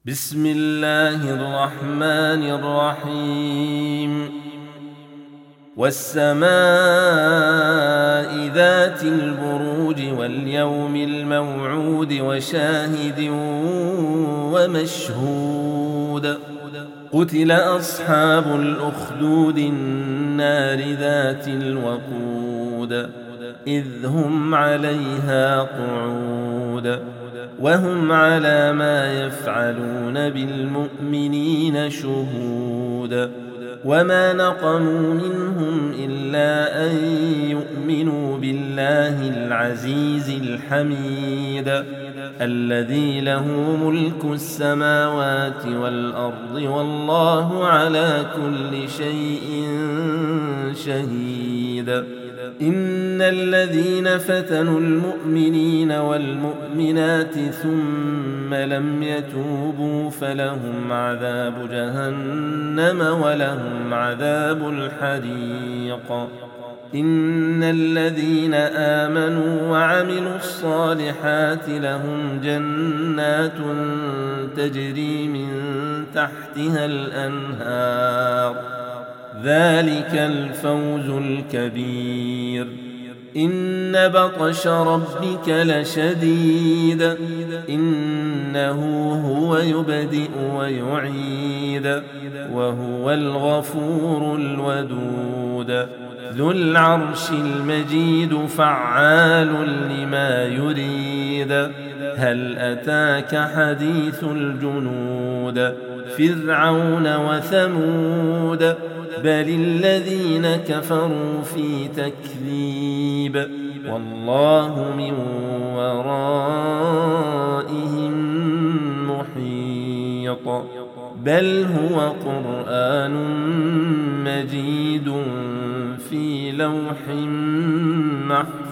بسم الله الرحمن الرحيم والسماء ذات البروج واليوم الموعود وشاهد ومشهود قتل أصحاب الأخدود النار ذات الوقود إذ هم عليها قعود وهم على ما يفعلون بالمؤمنين شهود وما نقموا منهم إلا أن يؤمنوا بالله العزيز الحميد الذي له ملك السماوات والأرض والله على كل شيء شهيد إن الذين فتنوا المؤمنين والمؤمنات ثم لم يتوبوا فلهم عذاب جهنم ولهم عذاب الحريق إن الذين آمنوا وعملوا الصالحات لهم جنات تجري من تحتها الأنهار ذلك الفوز الكبير إن بطش ربك لشديد إنه هو يبدئ ويعيد وهو الغفور الودود ذو العرش المجيد فعال لما يريد هل أتاك حديث الجنود فرعون وثمود بل الذين كفروا في تكذيب والله من ورائهم محيط بل هو قرآن مجيد في لوح محفوظ